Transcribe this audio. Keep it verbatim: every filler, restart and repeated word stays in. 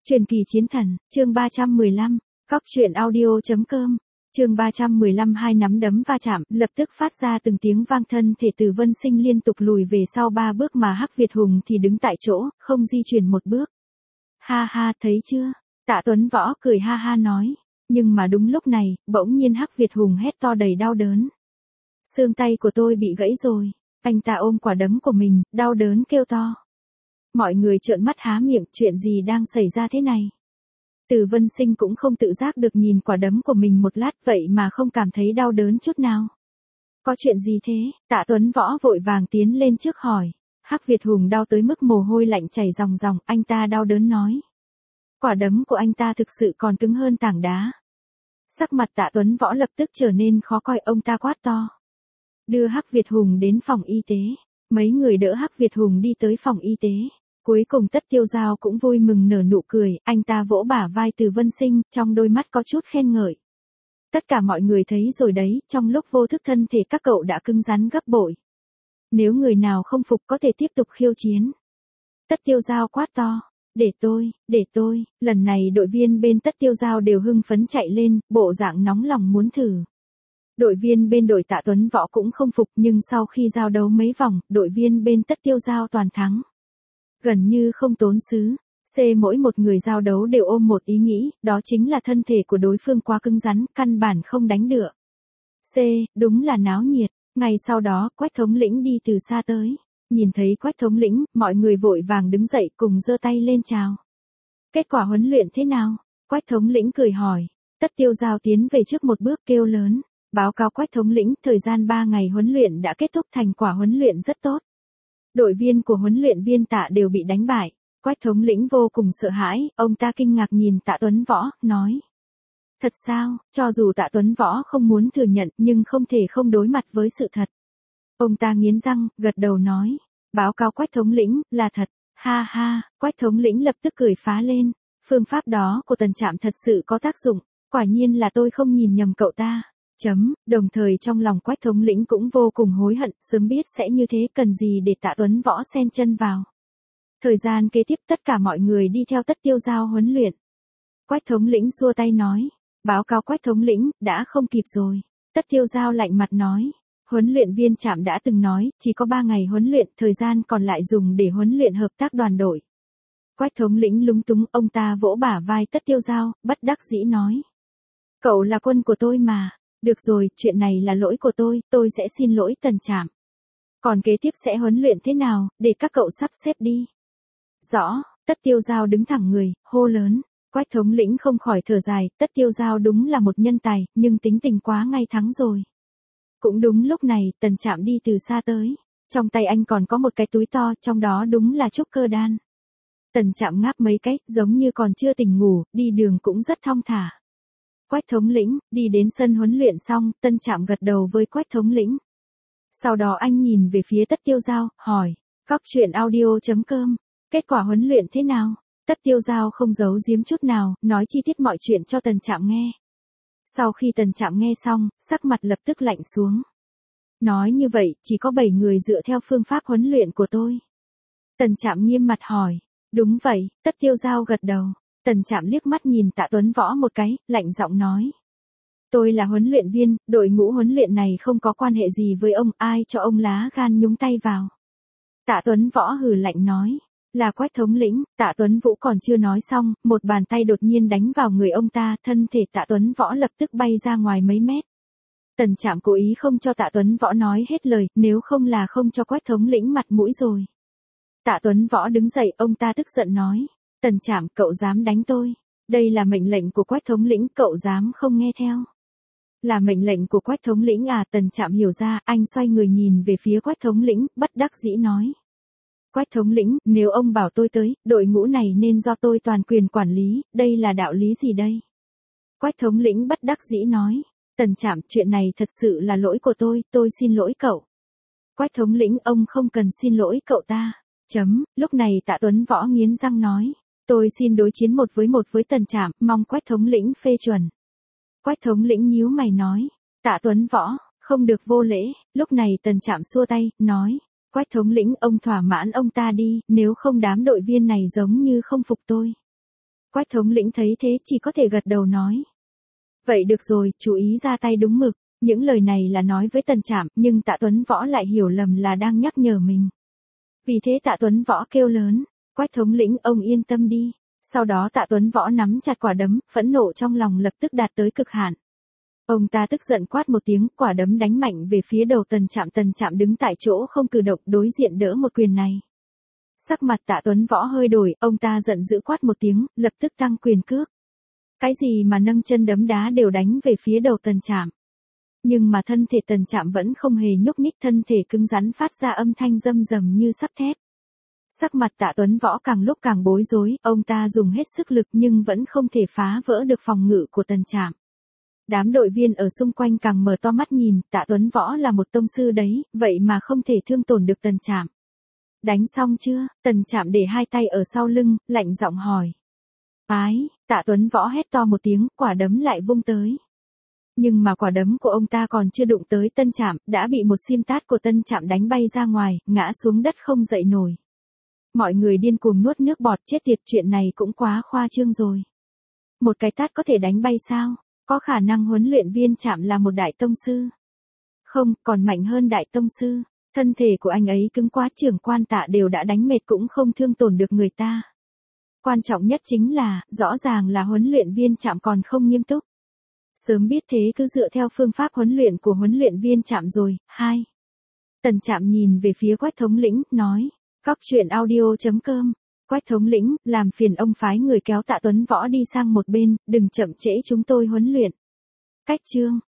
Truyền kỳ chiến thần, chương ba trăm mười lăm, Cóc truyện audio.com, chương ba trăm mười lăm hai nắm đấm va chạm, lập tức phát ra từng tiếng vang thân thể Từ Vân Sinh liên tục lùi về sau ba bước mà Hắc Việt Hùng thì đứng tại chỗ, không di chuyển một bước. Ha ha, thấy chưa? Tạ Tuấn Võ cười ha ha nói, nhưng mà đúng lúc này, bỗng nhiên Hắc Việt Hùng hét to đầy đau đớn. Xương tay của tôi bị gãy rồi, anh ta ôm quả đấm của mình, đau đớn kêu to. Mọi người trợn mắt há miệng, chuyện gì đang xảy ra thế này? Từ Vân Sinh cũng không tự giác được nhìn quả đấm của mình một lát vậy mà không cảm thấy đau đớn chút nào. Có chuyện gì thế? Tạ Tuấn Võ vội vàng tiến lên trước hỏi. Hắc Việt Hùng đau tới mức mồ hôi lạnh chảy ròng ròng, anh ta đau đớn nói. Quả đấm của anh ta thực sự còn cứng hơn tảng đá. Sắc mặt Tạ Tuấn Võ lập tức trở nên khó coi, ông ta quát to. Đưa Hắc Việt Hùng đến phòng y tế. Mấy người đỡ Hắc Việt Hùng đi tới phòng y tế. Cuối cùng Tất Tiêu Giao cũng vui mừng nở nụ cười, anh ta vỗ bả vai Từ Vân Sinh, trong đôi mắt có chút khen ngợi. Tất cả mọi người thấy rồi đấy, trong lúc vô thức thân thể các cậu đã cứng rắn gấp bội. Nếu người nào không phục có thể tiếp tục khiêu chiến. Tất Tiêu Giao quát to, để tôi, để tôi, lần này đội viên bên Tất Tiêu Giao đều hưng phấn chạy lên, bộ dạng nóng lòng muốn thử. Đội viên bên đội Tạ Tuấn Võ cũng không phục nhưng sau khi giao đấu mấy vòng, đội viên bên Tất Tiêu Giao toàn thắng. Gần như không tốn xứ, C mỗi một người giao đấu đều ôm một ý nghĩ, đó chính là thân thể của đối phương quá cứng rắn, căn bản không đánh được. C, đúng là náo nhiệt, ngày sau đó, Quách thống lĩnh đi từ xa tới. Nhìn thấy Quách thống lĩnh, mọi người vội vàng đứng dậy cùng giơ tay lên chào. Kết quả huấn luyện thế nào? Quách thống lĩnh cười hỏi. Tất Tiêu Giao tiến về trước một bước kêu lớn. Báo cáo Quách thống lĩnh, thời gian ba ngày huấn luyện đã kết thúc, thành quả huấn luyện rất tốt. Đội viên của huấn luyện viên Tạ đều bị đánh bại. Quách thống lĩnh vô cùng sợ hãi, ông ta kinh ngạc nhìn Tạ Tuấn Võ, nói. Thật sao, cho dù Tạ Tuấn Võ không muốn thừa nhận nhưng không thể không đối mặt với sự thật. Ông ta nghiến răng, gật đầu nói. Báo cáo Quách thống lĩnh, là thật. Ha ha, Quách thống lĩnh lập tức cười phá lên. Phương pháp đó của Tần Trạm thật sự có tác dụng, quả nhiên là tôi không nhìn nhầm cậu ta. Chấm, đồng thời trong lòng Quách thống lĩnh cũng vô cùng hối hận, sớm biết sẽ như thế cần gì để Tạ Tuấn Võ xen chân vào. Thời gian kế tiếp tất cả mọi người đi theo Tất Tiêu Giao huấn luyện. Quách thống lĩnh xua tay nói, báo cáo Quách thống lĩnh, đã không kịp rồi. Tất Tiêu Giao lạnh mặt nói, huấn luyện viên Trạm đã từng nói, chỉ có ba ngày huấn luyện, thời gian còn lại dùng để huấn luyện hợp tác đoàn đội. Quách thống lĩnh lúng túng, ông ta vỗ bả vai Tất Tiêu Giao, bất đắc dĩ nói. Cậu là quân của tôi mà. Được rồi, chuyện này là lỗi của tôi, tôi sẽ xin lỗi Tần Trạm. Còn kế tiếp sẽ huấn luyện thế nào, để các cậu sắp xếp đi. Rõ, Tất Tiêu Giao đứng thẳng người, hô lớn. Quách thống lĩnh không khỏi thở dài, Tất Tiêu Giao đúng là một nhân tài, nhưng tính tình quá ngay thắng rồi. Cũng đúng lúc này, Tần Trạm đi từ xa tới. Trong tay anh còn có một cái túi to, trong đó đúng là trúc cơ đan. Tần Trạm ngáp mấy cái, giống như còn chưa tỉnh ngủ, đi đường cũng rất thong thả. Quách thống lĩnh, đi đến sân huấn luyện xong, Tân Trạm gật đầu với Quách thống lĩnh. Sau đó anh nhìn về phía Tất Tiêu Giao, hỏi, Cóc truyện audio.com, kết quả huấn luyện thế nào? Tất Tiêu Giao không giấu giếm chút nào, nói chi tiết mọi chuyện cho Tần Trạm nghe. Sau khi Tần Trạm nghe xong, sắc mặt lập tức lạnh xuống. Nói như vậy, chỉ có bảy người dựa theo phương pháp huấn luyện của tôi. Tần Trạm nghiêm mặt hỏi, đúng vậy, Tất Tiêu Giao gật đầu. Tần Trạm liếc mắt nhìn Tạ Tuấn Võ một cái, lạnh giọng nói. Tôi là huấn luyện viên, đội ngũ huấn luyện này không có quan hệ gì với ông, ai cho ông lá gan nhúng tay vào. Tạ Tuấn Võ hừ lạnh nói, là Quách thống lĩnh. Tạ Tuấn Vũ còn chưa nói xong, một bàn tay đột nhiên đánh vào người ông ta, thân thể Tạ Tuấn Võ lập tức bay ra ngoài mấy mét. Tần Trạm cố ý không cho Tạ Tuấn Võ nói hết lời, nếu không là không cho Quách thống lĩnh mặt mũi rồi. Tạ Tuấn Võ đứng dậy, ông ta tức giận nói. Tần Trạm, cậu dám đánh tôi. Đây là mệnh lệnh của Quách thống lĩnh, cậu dám không nghe theo. Là mệnh lệnh của Quách thống lĩnh à? Tần Trạm hiểu ra, anh xoay người nhìn về phía Quách thống lĩnh, bất đắc dĩ nói. Quách thống lĩnh, nếu ông bảo tôi tới, đội ngũ này nên do tôi toàn quyền quản lý, đây là đạo lý gì đây? Quách thống lĩnh bất đắc dĩ nói. Tần Trạm, chuyện này thật sự là lỗi của tôi, tôi xin lỗi cậu. Quách thống lĩnh, ông không cần xin lỗi cậu ta. Chấm, lúc này Tạ Tuấn Võ nghiến răng nói. Tôi xin đối chiến một với một với Tần Trạm, mong Quách thống lĩnh phê chuẩn. Quách thống lĩnh nhíu mày nói. Tạ Tuấn Võ, không được vô lễ. Lúc này Tần Trạm xua tay, nói. Quách thống lĩnh, ông thỏa mãn ông ta đi, nếu không đám đội viên này giống như không phục tôi. Quách thống lĩnh thấy thế chỉ có thể gật đầu nói. Vậy được rồi, chú ý ra tay đúng mực. Những lời này là nói với Tần Trạm, nhưng Tạ Tuấn Võ lại hiểu lầm là đang nhắc nhở mình. Vì thế Tạ Tuấn Võ kêu lớn, Quách thống lĩnh ông yên tâm đi. Sau đó Tạ Tuấn Võ nắm chặt quả đấm, phẫn nộ trong lòng lập tức đạt tới cực hạn. Ông ta tức giận quát một tiếng, quả đấm đánh mạnh về phía đầu Tần Trạm. Tần Trạm đứng tại chỗ không cử động, đối diện đỡ một quyền này. Sắc mặt Tạ Tuấn Võ hơi đổi, ông ta giận dữ quát một tiếng, lập tức tăng quyền cước. Cái gì mà nâng chân đấm đá đều đánh về phía đầu Tần Trạm. Nhưng mà thân thể Tần Trạm vẫn không hề nhúc nhích, thân thể cứng rắn phát ra âm thanh râm rầm như sắt thép. Sắc mặt Tạ Tuấn Võ càng lúc càng bối rối, ông ta dùng hết sức lực nhưng vẫn không thể phá vỡ được phòng ngự của Tần Trạm. Đám đội viên ở xung quanh càng mở to mắt nhìn, Tạ Tuấn Võ là một tông sư đấy, vậy mà không thể thương tổn được Tần Trạm. Đánh xong chưa? Tần Trạm để hai tay ở sau lưng, lạnh giọng hỏi. Ái, Tạ Tuấn Võ hét to một tiếng, quả đấm lại vung tới. Nhưng mà quả đấm của ông ta còn chưa đụng tới Tân Trạm, đã bị một xiêm tát của Tân Trạm đánh bay ra ngoài, ngã xuống đất không dậy nổi. Mọi người điên cuồng nuốt nước bọt, chết tiệt, chuyện này cũng quá khoa trương rồi. Một cái tát có thể đánh bay sao? Có khả năng huấn luyện viên Trạm là một đại tông sư? Không, còn mạnh hơn đại tông sư. Thân thể của anh ấy cứng quá, trưởng quan Tạ đều đã đánh mệt cũng không thương tổn được người ta. Quan trọng nhất chính là, rõ ràng là huấn luyện viên Trạm còn không nghiêm túc. Sớm biết thế cứ dựa theo phương pháp huấn luyện của huấn luyện viên Trạm rồi. Hai. Tần Trạm nhìn về phía Quách thống lĩnh, nói. Cóc truyện audio chấm com. Quách thống lĩnh, làm phiền ông phái người kéo Tạ Tuấn Võ đi sang một bên, đừng chậm trễ chúng tôi huấn luyện. Cách chương.